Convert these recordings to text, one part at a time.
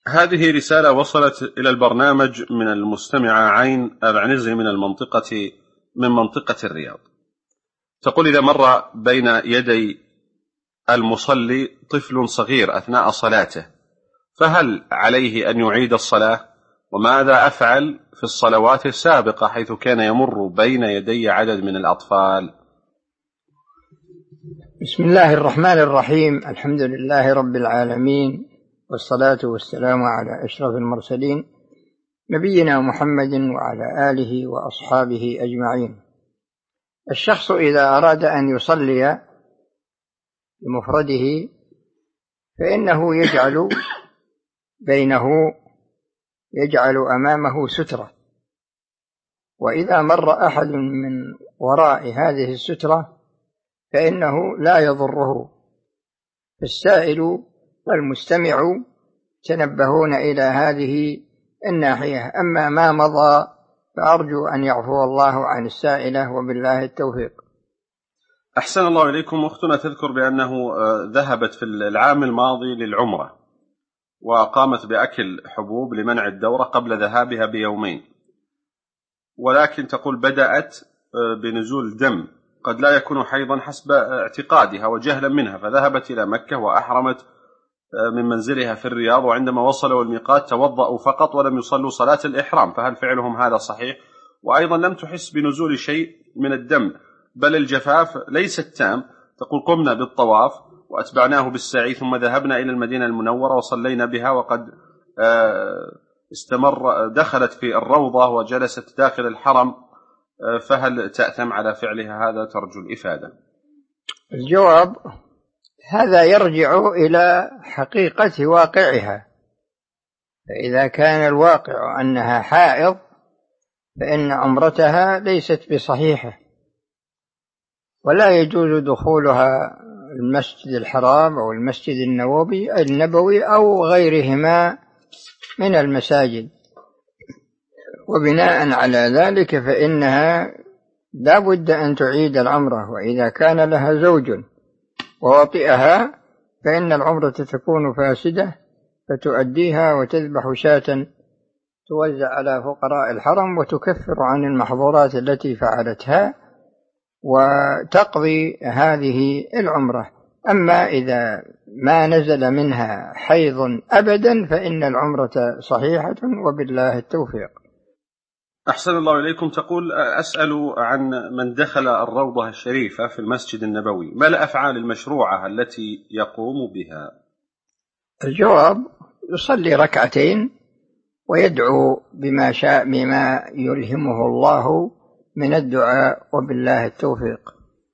هذه رسالة وصلت إلى البرنامج من المستمعة عين العنزي من منطقة الرياض. تقول: إذا مر بين يدي المصلي طفل صغير أثناء صلاته فهل عليه أن يعيد الصلاة؟ وماذا أفعل في الصلوات السابقة حيث كان يمر بين يدي عدد من الأطفال؟ بسم الله الرحمن الرحيم. الحمد لله رب العالمين، والصلاة والسلام على أشرف المرسلين نبينا محمد وعلى آله وأصحابه أجمعين. الشخص إذا أراد أن يصلي بمفرده فإنه يجعل أمامه سترة، وإذا مر أحد من وراء هذه السترة فإنه لا يضره. السائل والمستمع تنبهون إلى هذه الناحية. أما ما مضى فأرجو أن يعفو الله عن السائلة، وبالله التوفيق. أحسن الله إليكم. أختنا تذكر بأنه ذهبت في العام الماضي للعمرة وقامت بأكل حبوب لمنع الدورة قبل ذهابها بيومين، ولكن تقول بدأت بنزول دم قد لا يكون حيضا حسب اعتقادها وجهلا منها، فذهبت إلى مكة وأحرمت من منزلها في الرياض، وعندما وصلوا الميقات توضأوا فقط ولم يصلوا صلاة الإحرام، فهل فعلهم هذا صحيح؟ وأيضا لم تحس بنزول شيء من الدم بل الجفاف ليس التام. تقول: قمنا بالطواف وأتبعناه بالسعي ثم ذهبنا إلى المدينة المنورة وصلينا بها، وقد دخلت في الروضة وجلست داخل الحرم، فهل تأثم على فعلها هذا؟ ترجو الإفادة. الجواب: هذا يرجع إلى حقيقة واقعها، فإذا كان الواقع أنها حائض فإن عمرتها ليست بصحيحة، ولا يجوز دخولها المسجد الحرام أو المسجد النبوي أو غيرهما من المساجد. وبناء على ذلك فإنها لا بد أن تعيد العمرة، وإذا كان لها زوج ووطئها فإن العمرة تكون فاسدة، فتؤديها وتذبح شاة توزع على فقراء الحرم وتكفر عن المحظورات التي فعلتها وتقضي هذه العمرة. أما إذا ما نزل منها حيض أبدا فإن العمرة صحيحة، وبالله التوفيق. أحسن الله إليكم. تقول: أسأل عن من دخل الروضة الشريفة في المسجد النبوي، ما الأفعال المشروعة التي يقوم بها؟ الجواب: يصلي ركعتين ويدعو بما شاء بما يلهمه الله من الدعاء، وبالله التوفيق.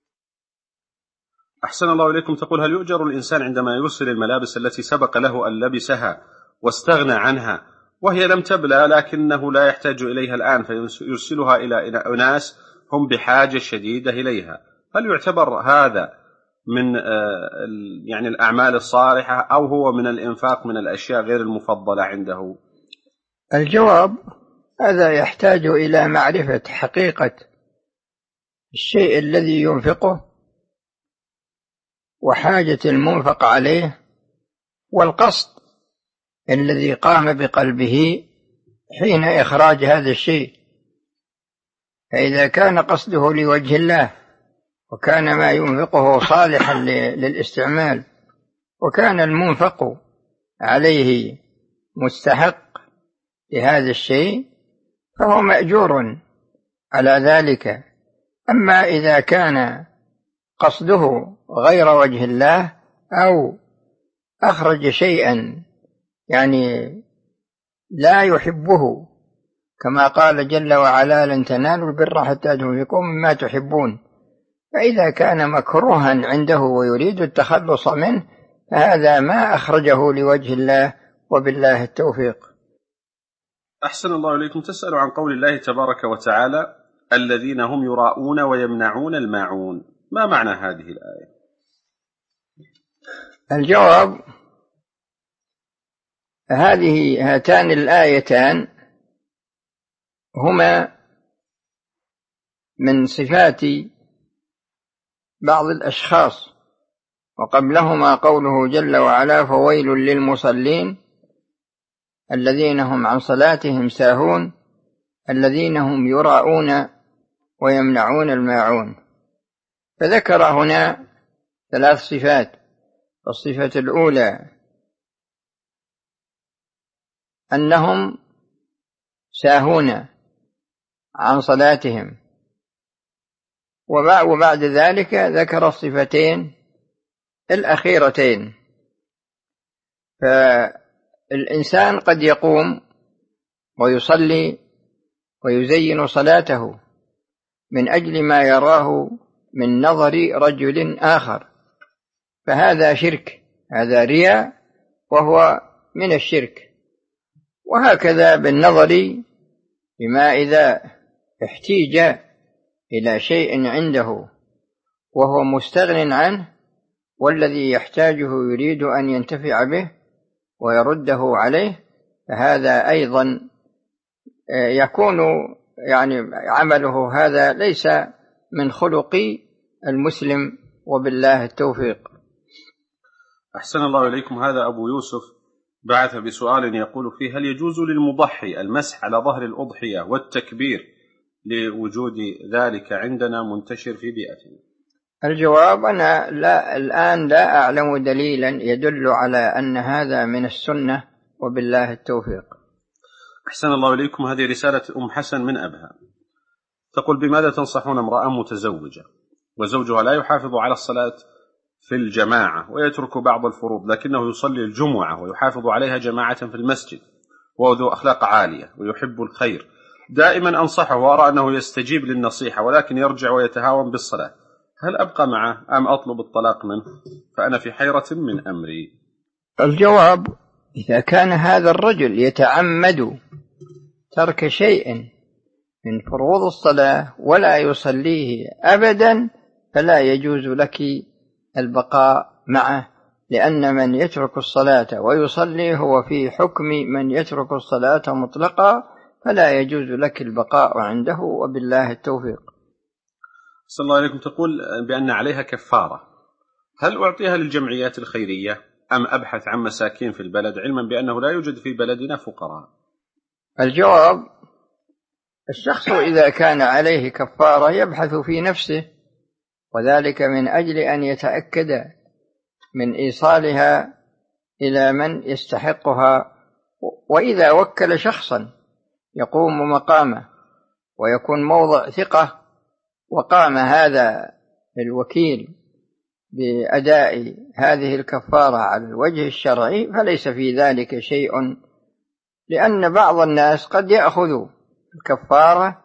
أحسن الله إليكم. تقول: هل يؤجر الإنسان عندما يرسل الملابس التي سبق له أن لبسها واستغنى عنها وهي لم تبلى لكنه لا يحتاج إليها الآن فيرسلها إلى أناس هم بحاجة شديدة إليها، هل يعتبر هذا من يعني الأعمال الصالحة أو هو من الإنفاق من الأشياء غير المفضلة عنده؟ الجواب: هذا يحتاج إلى معرفة حقيقة الشيء الذي ينفقه وحاجة المنفق عليه والقصد الذي قام بقلبه حين إخراج هذا الشيء. فإذا كان قصده لوجه الله وكان ما ينفقه صالحا للاستعمال وكان المنفق عليه مستحق لهذا الشيء فهو مأجور على ذلك. أما إذا كان قصده غير وجه الله أو أخرج شيئا يعني لا يحبه، كما قال جل وعلا: لن تنالوا البر حتى تنفقوا مما تحبون، فإذا كان مكروها عنده ويريد التخلص منه فهذا ما أخرجه لوجه الله، وبالله التوفيق. أحسن الله إليكم. تسأل عن قول الله تبارك وتعالى: الذين هم يراءون ويمنعون الماعون، ما معنى هذه الآية؟ الجواب: هاتان الآيتان هما من صفات بعض الأشخاص، وقبلهما قوله جل وعلا: فويل للمصلين الذين هم عن صلاتهم ساهون الذين هم يراءون ويمنعون الماعون. فذكر هنا 3 صفات. الصفة الأولى أنهم ساهون عن صلاتهم، وبعد ذلك ذكر الصفتين الأخيرتين. فالإنسان قد يقوم ويصلي ويزين صلاته من أجل ما يراه من نظر رجل آخر، فهذا شرك، هذا رياء وهو من الشرك. وهكذا بالنظر بما إذا احتيج إلى شيء عنده وهو مستغن عنه والذي يحتاجه يريد أن ينتفع به ويرده عليه، فهذا أيضا يكون عمله هذا ليس من خلق المسلم، وبالله التوفيق. أحسن الله إليكم. هذا أبو يوسف بعث بسؤال يقول فيه: هل يجوز للمضحي المسح على ظهر الأضحية والتكبير لوجود ذلك عندنا منتشر في بيئتنا؟ الجواب: أنا الآن لا أعلم دليلا يدل على أن هذا من السنة، وبالله التوفيق. أحسن الله إليكم. هذه رسالة أم حسن من أبها، تقول: بماذا تنصحون امرأة متزوجة وزوجها لا يحافظ على الصلاة في الجماعة ويترك بعض الفروض، لكنه يصلي الجمعة ويحافظ عليها جماعة في المسجد، وهو ذو أخلاق عالية ويحب الخير، دائما أنصحه وأرى أنه يستجيب للنصيحة ولكن يرجع ويتهاون بالصلاة، هل أبقى معه أم أطلب الطلاق منه؟ فأنا في حيرة من أمري. الجواب: إذا كان هذا الرجل يتعمد ترك شيء من فروض الصلاة ولا يصليه أبدا فلا يجوز لك البقاء معه، لأن من يترك الصلاة ويصلي هو في حكم من يترك الصلاة مطلقا، فلا يجوز لك البقاء عنده، وبالله التوفيق. صلى الله عليكم. تقول بأن عليها كفارة، هل أعطيها للجمعيات الخيرية أم أبحث عن مساكين في البلد، علما بأنه لا يوجد في بلدنا فقراء؟ الجواب: الشخص إذا كان عليه كفارة يبحث في نفسه، وذلك من أجل أن يتأكد من إيصالها إلى من يستحقها. وإذا وكل شخصا يقوم مقامه ويكون موضع ثقة وقام هذا الوكيل بأداء هذه الكفارة على الوجه الشرعي فليس في ذلك شيء، لأن بعض الناس قد يأخذ الكفارة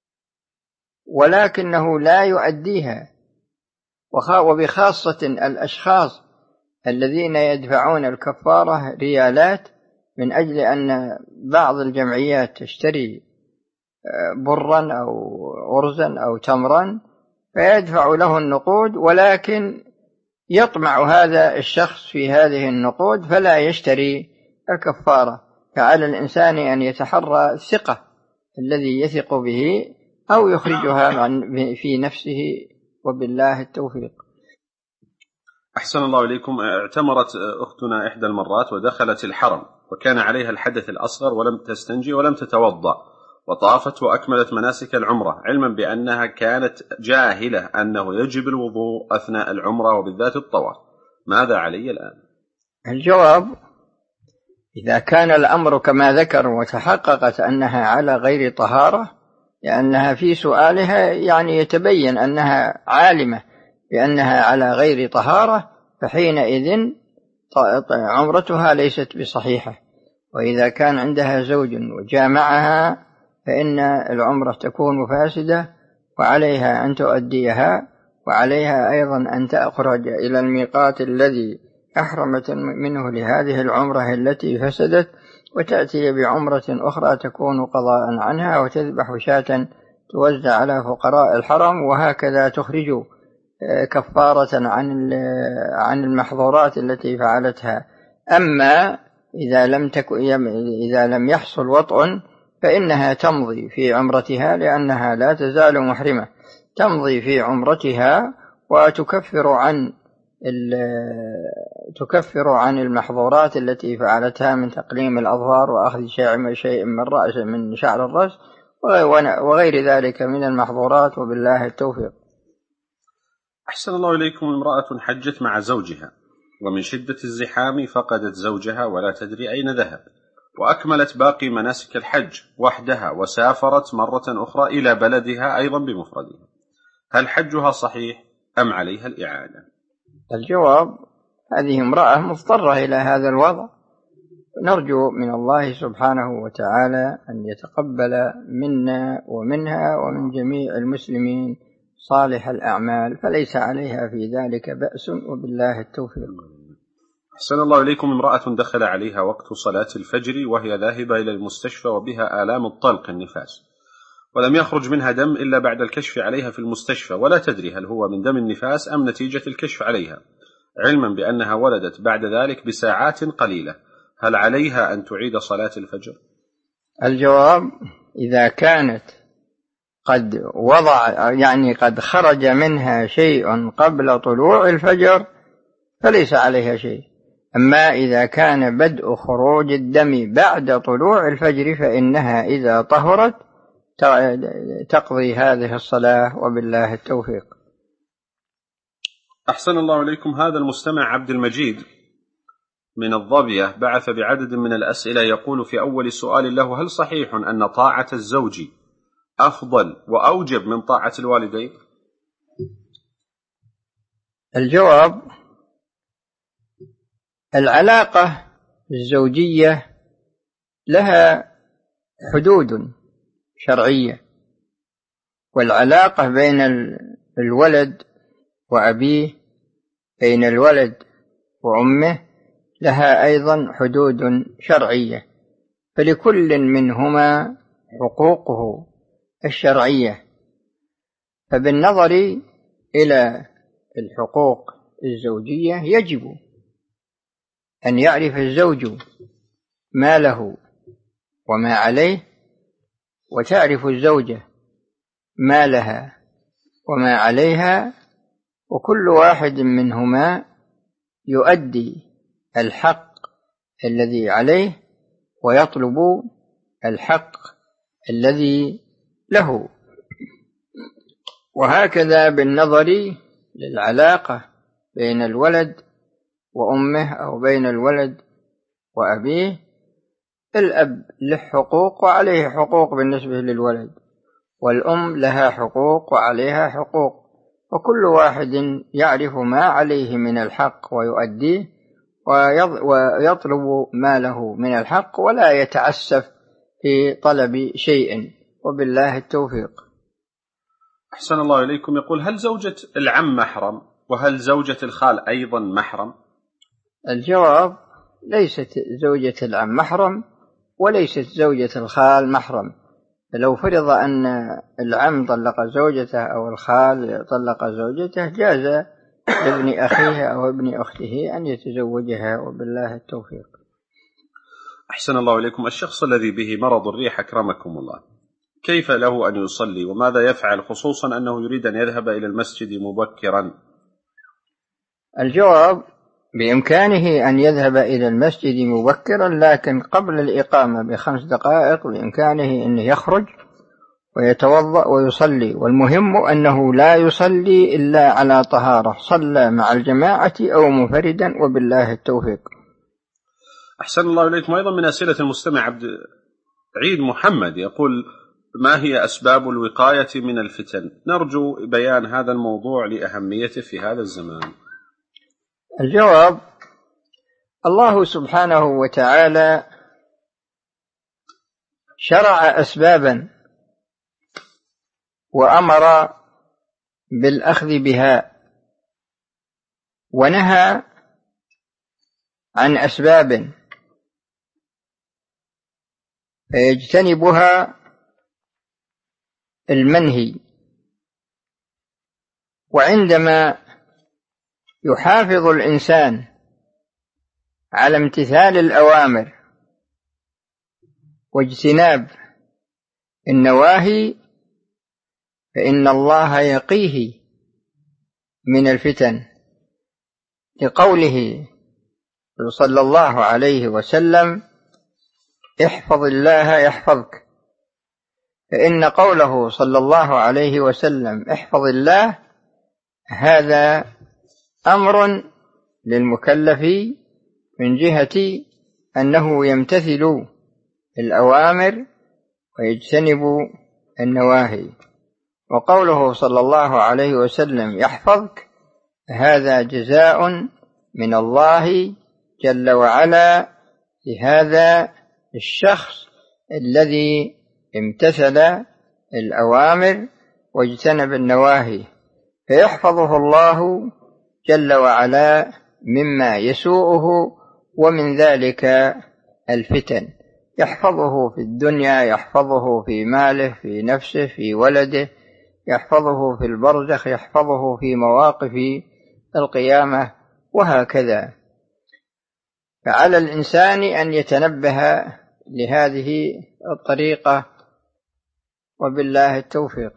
ولكنه لا يؤديها، وبخاصة الأشخاص الذين يدفعون الكفارة ريالات من أجل أن بعض الجمعيات تشتري برا أو أرزا أو تمرا فيدفع له النقود، ولكن يطمع هذا الشخص في هذه النقود فلا يشتري الكفارة. فعلى الإنسان أن يتحرى الثقة الذي يثق به أو يخرجها في نفسه، وبالله التوفيق. أحسن الله إليكم. اعتمرت أختنا إحدى المرات ودخلت الحرم وكان عليها الحدث الأصغر ولم تستنجي ولم تتوضأ، وطافت وأكملت مناسك العمرة، علما بأنها كانت جاهلة أنه يجب الوضوء أثناء العمرة وبالذات الطواف، ماذا علي الآن؟ الجواب: إذا كان الأمر كما ذكر وتحققت أنها على غير طهارة، لأنها في سؤالها يتبين أنها عالمة بأنها على غير طهارة، فحينئذ عمرتها ليست بصحيحة. وإذا كان عندها زوج وجامعها فإن العمرة تكون فاسدة، وعليها أن تؤديها، وعليها أيضا أن تخرج إلى الميقات الذي أحرمت منه لهذه العمرة التي فسدت، وتأتي بعمرة أخرى تكون قضاء عنها، وتذبح شاة توزع على فقراء الحرم، وهكذا تخرج كفارة عن المحظورات التي فعلتها. أما إذا لم يحصل وطء فإنها تمضي في عمرتها، لأنها لا تزال محرمة، تمضي في عمرتها وتكفر عن تكفر عن المحظورات التي فعلتها من تقليم الأظفار وأخذ شيء من شعر الرأس وغير ذلك من المحظورات، وبالله التوفيق. أحسن الله إليكم. امرأة حجت مع زوجها ومن شدة الزحام فقدت زوجها ولا تدري أين ذهب، وأكملت باقي مناسك الحج وحدها وسافرت مرة أخرى إلى بلدها أيضا بمفردها، هل حجها صحيح أم عليها الإعادة؟ الجواب: هذه امرأة مضطرة إلى هذا الوضع، نرجو من الله سبحانه وتعالى أن يتقبل منا ومنها ومن جميع المسلمين صالح الأعمال، فليس عليها في ذلك بأس، وبالله التوفيق. أحسن الله إليكم. امرأة دخل عليها وقت صلاة الفجر وهي ذاهبة إلى المستشفى وبها آلام الطلق النفاس، ولم يخرج منها دم إلا بعد الكشف عليها في المستشفى، ولا تدري هل هو من دم النفاس أم نتيجة الكشف عليها، علما بأنها ولدت بعد ذلك بساعات قليلة، هل عليها أن تعيد صلاة الفجر؟ الجواب: إذا كانت قد خرج منها شيء قبل طلوع الفجر فليس عليها شيء، أما إذا كان بدء خروج الدم بعد طلوع الفجر فإنها إذا طهرت تقضي هذه الصلاة، وبالله التوفيق. أحسن الله إليكم. هذا المستمع عبد المجيد من الظبية بعث بعدد من الأسئلة، يقول في أول سؤال له: هل صحيح أن طاعة الزوج أفضل وأوجب من طاعة الوالدين؟ الجواب: العلاقة الزوجية لها حدود شرعية، والعلاقة بين الولد وأبيه، بين الولد وأمه، لها أيضا حدود شرعية، فلكل منهما حقوقه الشرعية، فبالنظر إلى الحقوق الزوجية يجب أن يعرف الزوج ما له وما عليه، وتعرف الزوجة ما لها وما عليها، وكل واحد منهما يؤدي الحق الذي عليه ويطلب الحق الذي له، وهكذا بالنظر للعلاقة بين الولد وأمه أو بين الولد وأبيه، الأب له حقوق وعليه حقوق بالنسبة للولد، والأم لها حقوق وعليها حقوق، وكل واحد يعرف ما عليه من الحق ويؤديه ويطلب ما له من الحق، ولا يتعسف في طلب شيء، وبالله التوفيق. أحسن الله إليكم. يقول: هل زوجة العم محرم؟ وهل زوجة الخال أيضا محرم؟ الجواب: ليست زوجة العم محرم وليست زوجة الخال محرم، فلو فرض أن العم طلق زوجته أو الخال طلق زوجته جاز لابن أخيه أو ابن أخته أن يتزوجها، وبالله التوفيق. أحسن الله إليكم. الشخص الذي به مرض الريح أكرمكم الله، كيف له أن يصلي وماذا يفعل، خصوصا أنه يريد أن يذهب إلى المسجد مبكرا؟ الجواب: بإمكانه أن يذهب إلى المسجد مبكرا، لكن قبل الإقامة ب5 دقائق بإمكانه أن يخرج ويتوضأ ويصلي، والمهم أنه لا يصلي إلا على طهارة، صلى مع الجماعة أو منفردا، وبالله التوفيق. أحسن الله إليكم. أيضا من أسئلة المستمع عبد عيد محمد، يقول: ما هي أسباب الوقاية من الفتن؟ نرجو بيان هذا الموضوع لأهميته في هذا الزمان. الجواب: الله سبحانه وتعالى شرع أسبابا وأمر بالأخذ بها، ونهى عن أسباب فيجتنبها المنهي، وعندما يحافظ الإنسان على امتثال الأوامر واجتناب النواهي فإن الله يقيه من الفتن، لقوله صلى الله عليه وسلم: احفظ الله يحفظك. فإن قوله صلى الله عليه وسلم احفظ الله هذا أمر للمكلف من جهة أنه يمتثل الأوامر ويجتنب النواهي، وقوله صلى الله عليه وسلم يحفظك هذا جزاء من الله جل وعلا لهذا الشخص الذي امتثل الأوامر واجتنب النواهي، فيحفظه الله جل وعلا مما يسوءه، ومن ذلك الفتن، يحفظه في الدنيا، يحفظه في ماله، في نفسه، في ولده، يحفظه في البرزخ، يحفظه في مواقف القيامة، وهكذا. فعلى الإنسان أن يتنبه لهذه الطريقة، وبالله التوفيق.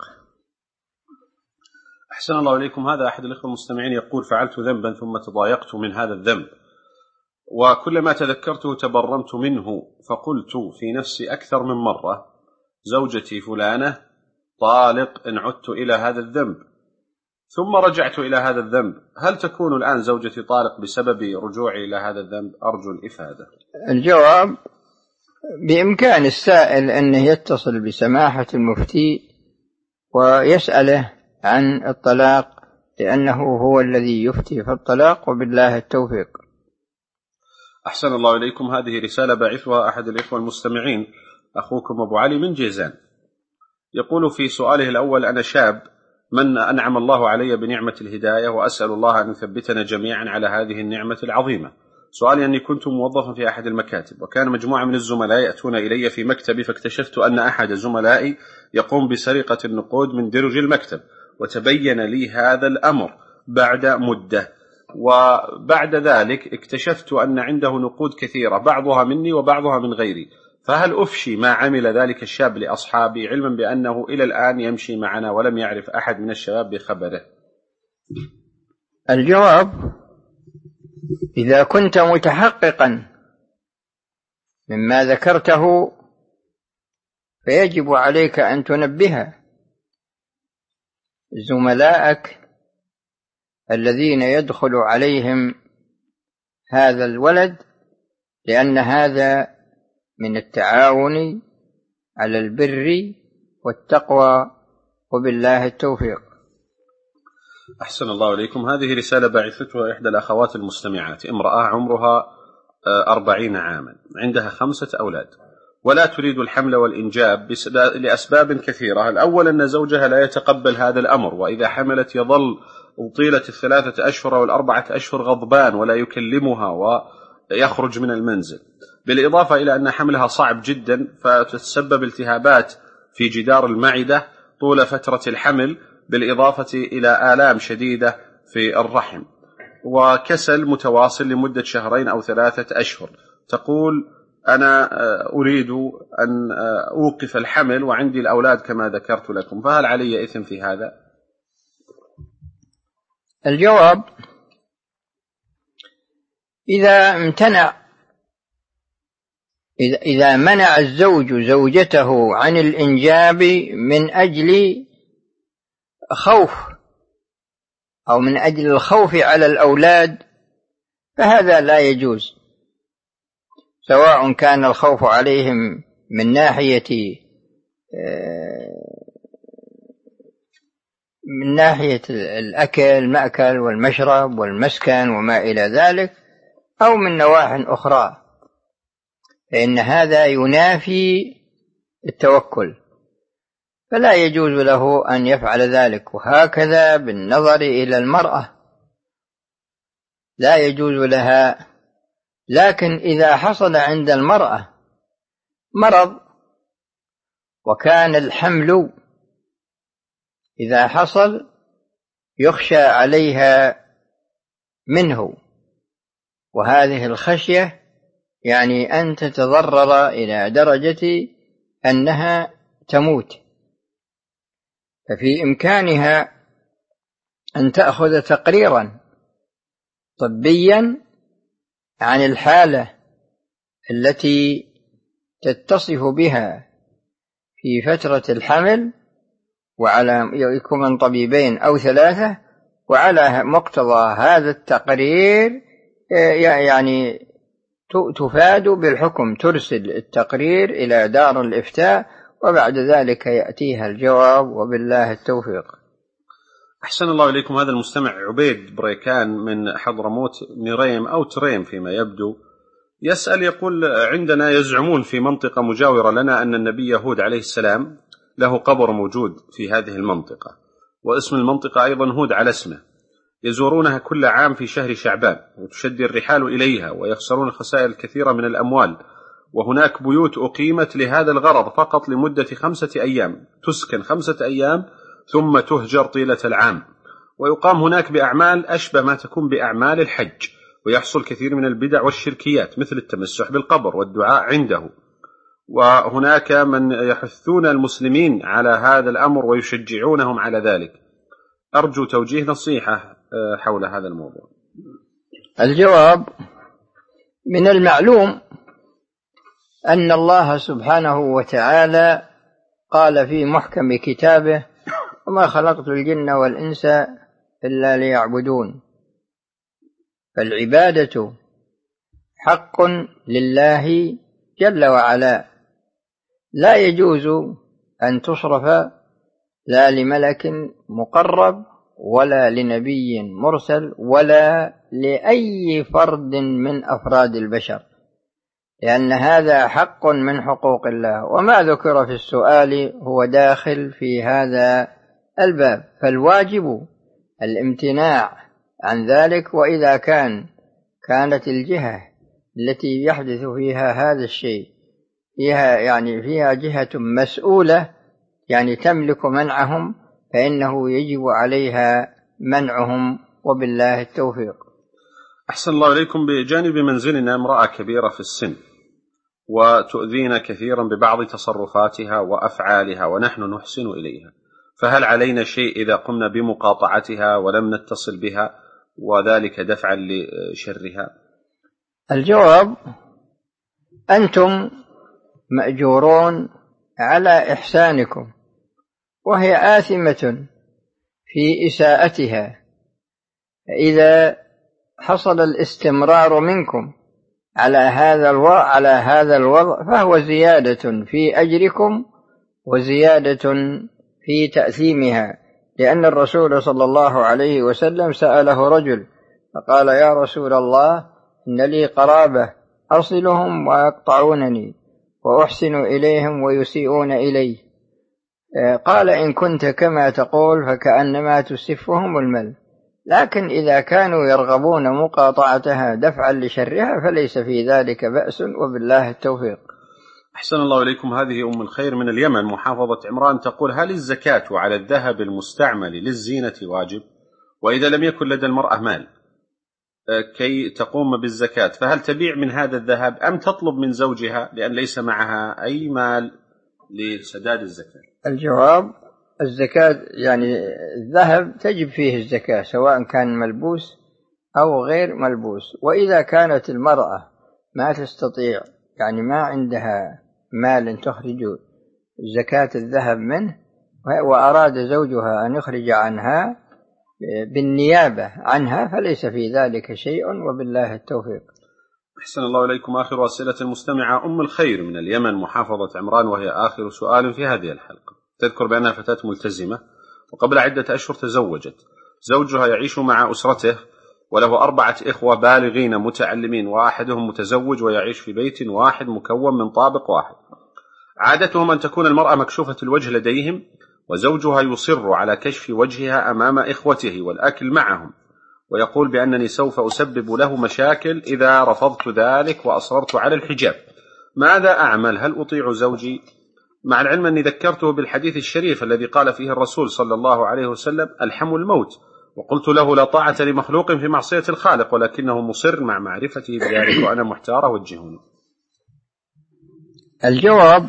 أحسن الله إليكم. هذا أحد الإخوة المستمعين يقول: فعلت ذنبا ثم تضايقت من هذا الذنب، وكلما تذكرته تبرمت منه، فقلت في نفسي أكثر من مرة: زوجتي فلانة طالق إن عدت إلى هذا الذنب، ثم رجعت إلى هذا الذنب، هل تكون الآن زوجتي طالق بسبب رجوعي إلى هذا الذنب؟ أرجو الإفادة. الجواب: بإمكان السائل أنه يتصل بسماحة المفتي ويسأله عن الطلاق، لأنه هو الذي يفتي في الطلاق، وبالله التوفيق. أحسن الله إليكم. هذه رسالة باعثها أحد الإخوة المستمعين، أخوكم أبو علي من جيزان، يقول في سؤاله الأول: أنا شاب من أنعم الله علي بنعمة الهداية، وأسأل الله أن يثبتنا جميعا على هذه النعمة العظيمة. سؤالي أني كنت موظفا في أحد المكاتب، وكان مجموعة من الزملاء يأتون إلي في مكتبي، فاكتشفت أن أحد زملائي يقوم بسرقة النقود من درج المكتب، وتبين لي هذا الأمر بعد مدة، وبعد ذلك اكتشفت أن عنده نقود كثيرة، بعضها مني وبعضها من غيري، فهل أفشي ما عمل ذلك الشاب لأصحابي، علما بأنه إلى الآن يمشي معنا ولم يعرف أحد من الشباب بخبره؟ الجواب: إذا كنت متحققا مما ذكرته فيجب عليك أن تنبه زملائك الذين يدخل عليهم هذا الولد، لأن هذا من التعاون على البر والتقوى، وبالله التوفيق. أحسن الله إليكم. هذه رسالة باعثتها إحدى الأخوات المستمعات، امرأة عمرها 40 عاما، عندها 5 أولاد، ولا تريد الحمل والإنجاب لأسباب كثيرة. الأول أن زوجها لا يتقبل هذا الأمر، وإذا حملت يظل طيلة 3 أشهر أو 4 أشهر غضبان ولا يكلمها ويخرج من المنزل، بالإضافة إلى أن حملها صعب جدا، فتتسبب التهابات في جدار المعدة طول فترة الحمل، بالإضافة إلى آلام شديدة في الرحم، وكسل متواصل لمدة 2 أو 3 أشهر. تقول: أنا أريد أن أوقف الحمل وعندي الأولاد كما ذكرت لكم، فهل علي إثم في هذا؟ الجواب: إذا منع الزوج زوجته عن الإنجاب من أجل خوف أو من أجل الخوف على الأولاد، فهذا لا يجوز، سواء كان الخوف عليهم من ناحية الأكل، المأكل والمشرب والمسكن وما إلى ذلك، أو من نواح أخرى، فإن هذا ينافي التوكل، فلا يجوز له أن يفعل ذلك. وهكذا بالنظر إلى المرأة لا يجوز لها. لكن إذا حصل عند المرأة مرض وكان الحمل إذا حصل يخشى عليها منه، وهذه الخشية يعني أن تتضرر إلى درجة أنها تموت، ففي إمكانها أن تأخذ تقريرا طبيا عن الحالة التي تتصف بها في فترة الحمل، وعلى يكون من طبيبين أو 3، وعلى مقتضى هذا التقرير يعني تفاد بالحكم، ترسل التقرير إلى دار الإفتاء، وبعد ذلك يأتيها الجواب، وبالله التوفيق. أحسن الله إليكم. هذا المستمع عبيد بريكان من حضرموت، نريم أو تريم فيما يبدو، يسأل يقول: عندنا يزعمون في منطقة مجاورة لنا أن النبي هود عليه السلام له قبر موجود في هذه المنطقة، واسم المنطقة أيضا هود على اسمه، يزورونها كل عام في شهر شعبان، وتشدي الرحال إليها، ويخسرون خسائر كثيرة من الأموال، وهناك بيوت أقيمت لهذا الغرض فقط لمدة 5 أيام، تسكن 5 أيام ثم تهجر طيلة العام، ويقام هناك بأعمال أشبه ما تكون بأعمال الحج، ويحصل كثير من البدع والشركيات مثل التمسح بالقبر والدعاء عنده، وهناك من يحثون المسلمين على هذا الأمر ويشجعونهم على ذلك. أرجو توجيه نصيحة حول هذا الموضوع. الجواب: من المعلوم أن الله سبحانه وتعالى قال في محكم كتابه: وما خلقت الجن والإنس إلا ليعبدون. فالعبادة حق لله جل وعلا، لا يجوز أن تصرف لا لملك مقرب ولا لنبي مرسل ولا لأي فرد من أفراد البشر، لأن هذا حق من حقوق الله، وما ذكر في السؤال هو داخل في هذا الباب، فالواجب الامتناع عن ذلك. وإذا كانت الجهة التي يحدث فيها هذا الشيء فيها جهة مسؤولة تملك منعهم، فإنه يجب عليها منعهم، وبالله التوفيق. أحسن الله إليكم. بجانب منزلنا امرأة كبيرة في السن، وتؤذينا كثيرا ببعض تصرفاتها وأفعالها، ونحن نحسن إليها، فهل علينا شيء إذا قمنا بمقاطعتها ولم نتصل بها، وذلك دفعا لشرها؟ الجواب: أنتم مأجورون على إحسانكم، وهي آثمة في إساءتها، فإذا حصل الاستمرار منكم على هذا الوضع فهو زيادة في أجركم وزيادة في تأثيمها، لأن الرسول صلى الله عليه وسلم سأله رجل فقال: يا رسول الله، إن لي قرابة أصلهم ويقطعونني، وأحسن إليهم ويسيئون إلي. قال: إن كنت كما تقول فكأنما تسفهم المل، لكن إذا كانوا يرغبون مقاطعتها دفعا لشرها فليس في ذلك بأس، وبالله التوفيق. أحسن الله إليكم. هذه أم الخير من اليمن محافظة عمران تقول: هل الزكاة على الذهب المستعمل للزينة واجب؟ وإذا لم يكن لدى المرأة مال كي تقوم بالزكاة، فهل تبيع من هذا الذهب أم تطلب من زوجها لأن ليس معها أي مال لسداد الزكاة؟ الجواب: الزكاة الذهب تجب فيه الزكاة سواء كان ملبوس أو غير ملبوس، وإذا كانت المرأة ما تستطيع ما عندها مال تخرج زكاة الذهب منه، وأراد زوجها أن يخرج عنها بالنيابة عنها، فليس في ذلك شيء، وبالله التوفيق. أحسن الله إليكم. آخر أسئلة المستمعة أم الخير من اليمن محافظة عمران، وهي آخر سؤال في هذه الحلقة. تذكر بأنها فتاة ملتزمة، وقبل عدة أشهر تزوجت. زوجها يعيش مع أسرته، وله 4 إخوة بالغين متعلمين، وأحدهم متزوج ويعيش في بيت واحد مكون من طابق واحد. عادتهم أن تكون المرأة مكشوفة الوجه لديهم، وزوجها يصر على كشف وجهها أمام إخوته والأكل معهم، ويقول بأنني سوف أسبب له مشاكل إذا رفضت ذلك وأصررت على الحجاب. ماذا أعمل؟ هل أطيع زوجي؟ مع العلم أني ذكرته بالحديث الشريف الذي قال فيه الرسول صلى الله عليه وسلم: ألحم الموت، وقلت له: لا طاعة لمخلوق في معصية الخالق، ولكنه مصر مع معرفته بذلك، وأنا محتار، وجهوني. الجواب: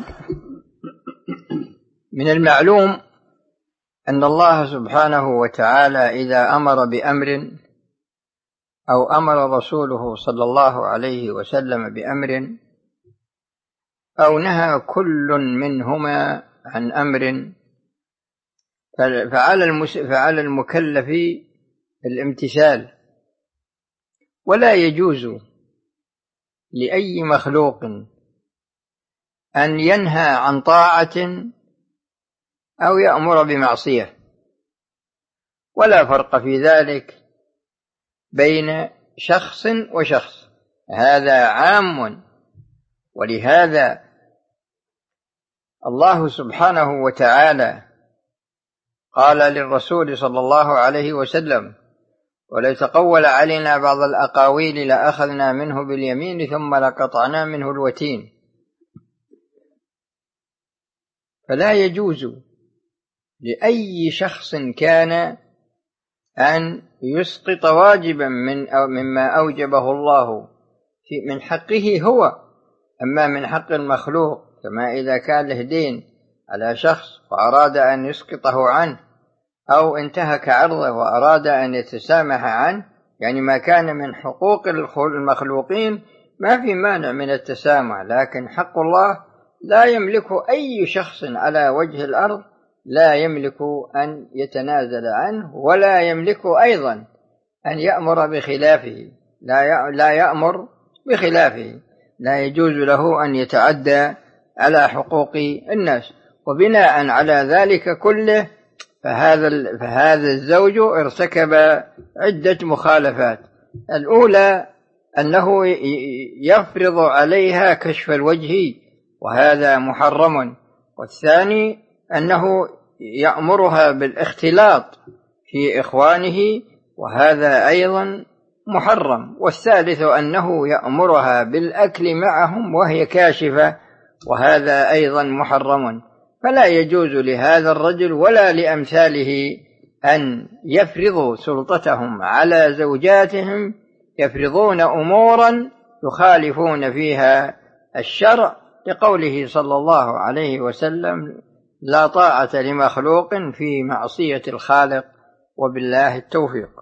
من المعلوم أن الله سبحانه وتعالى إذا أمر بأمر أو أمر رسوله صلى الله عليه وسلم بأمر أو نهى كل منهما عن أمر، فعلى المكلف الامتثال، ولا يجوز لأي مخلوق أن ينهى عن طاعة أو يأمر بمعصية، ولا فرق في ذلك بين شخص وشخص، هذا عام. ولهذا الله سبحانه وتعالى قال للرسول صلى الله عليه وسلم: ولو تقول علينا بعض الأقاويل لأخذنا منه باليمين ثم لقطعنا منه الوتين. فلا يجوز لأي شخص كان أن يسقط واجبا مما أوجبه الله من حقه هو. أما من حق المخلوق، كما إذا كان له دين على شخص وأراد أن يسقطه عنه، أو انتهك عرضه وأراد أن يتسامح عنه، يعني ما كان من حقوق المخلوقين ما في مانع من التسامح، لكن حق الله لا يملك أي شخص على وجه الأرض، لا يملك أن يتنازل عنه، ولا يملك أيضا أن يأمر بخلافه، لا يأمر بخلافه، لا يجوز له أن يتعدى على حقوق الناس. وبناء على ذلك كله فهذا الزوج ارتكب عدة مخالفات. الأولى أنه يفرض عليها كشف الوجه، وهذا محرم. والثاني أنه يأمرها بالاختلاط في إخوانه، وهذا أيضا محرم. والثالث أنه يأمرها بالأكل معهم وهي كاشفة، وهذا أيضا محرم. فلا يجوز لهذا الرجل ولا لأمثاله أن يفرضوا سلطتهم على زوجاتهم، يفرضون أمورا يخالفون فيها الشرع، لقوله صلى الله عليه وسلم: لا طاعة لمخلوق في معصية الخالق. وبالله التوفيق.